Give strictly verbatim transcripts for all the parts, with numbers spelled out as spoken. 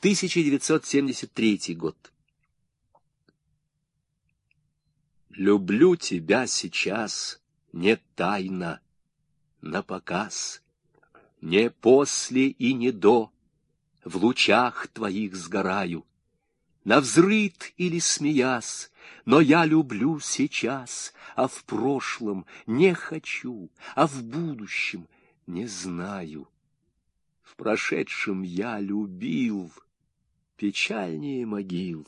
тысяча девятьсот семьдесят третий год. Люблю тебя сейчас не тайно, напоказ, не после и не до, в лучах твоих сгораю, навзрыд или смеясь, но я люблю сейчас, а в прошлом не хочу, а в будущем не знаю. В прошедшем я любил, печальнее могил,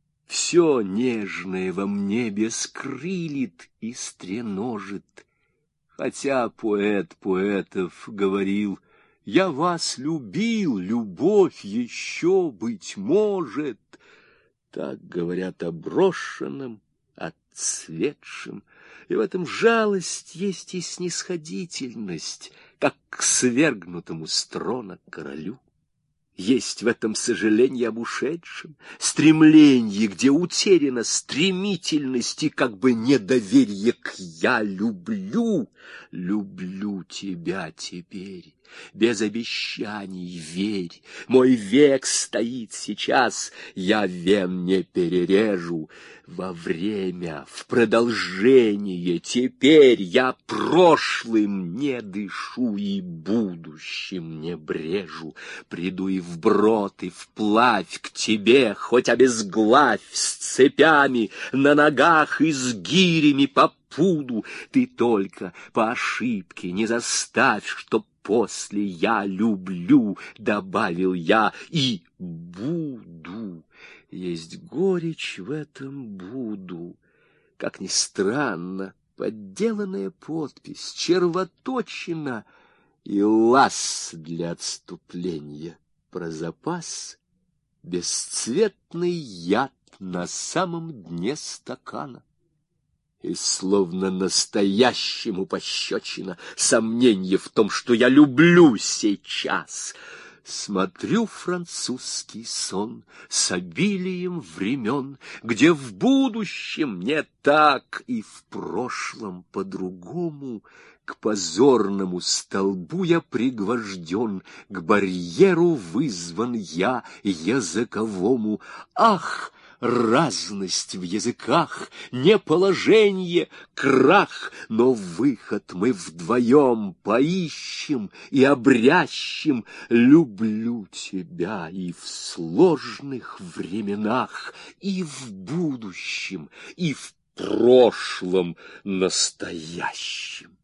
все нежное во мне бескрылит и стреножит. Хотя поэт поэтов говорил: я вас любил, любовь еще, быть может. Так говорят о брошенном, отцветшем, и в этом жалость есть и снисходительность, как к свергнутому с трона королю. Есть в этом сожаление об ушедшем, стремленье, где утеряна стремительность и как бы недоверие к «я люблю». Люблю тебя теперь, без обещаний верь. Мой век стоит сейчас, я вен не перережу. Во время, в продолжение теперь я прошлым не дышу и будущим не брежу. Приду и вброд, и вплавь к тебе, хоть обезглавь, с цепями на ногах и с гирями по пуду. Ты только по ошибке не заставь, чтоб после «я люблю» добавил я и буду. Есть горечь в этом буду. Как ни странно, подделанная подпись, червоточина и лаз для отступления про запас, бесцветный яд на самом дне стакана. И словно настоящему пощечина сомнение в том, что я люблю сейчас. Смотрю французский сон с обилием времен, где в будущем не так и в прошлом по-другому. К позорному столбу я пригвожден, к барьеру вызван я языковому. Ах! Разность в языках, не положение, крах, но выход мы вдвоем поищем и обрящем. Люблю тебя и в сложных временах, и в будущем, и в прошлом настоящем.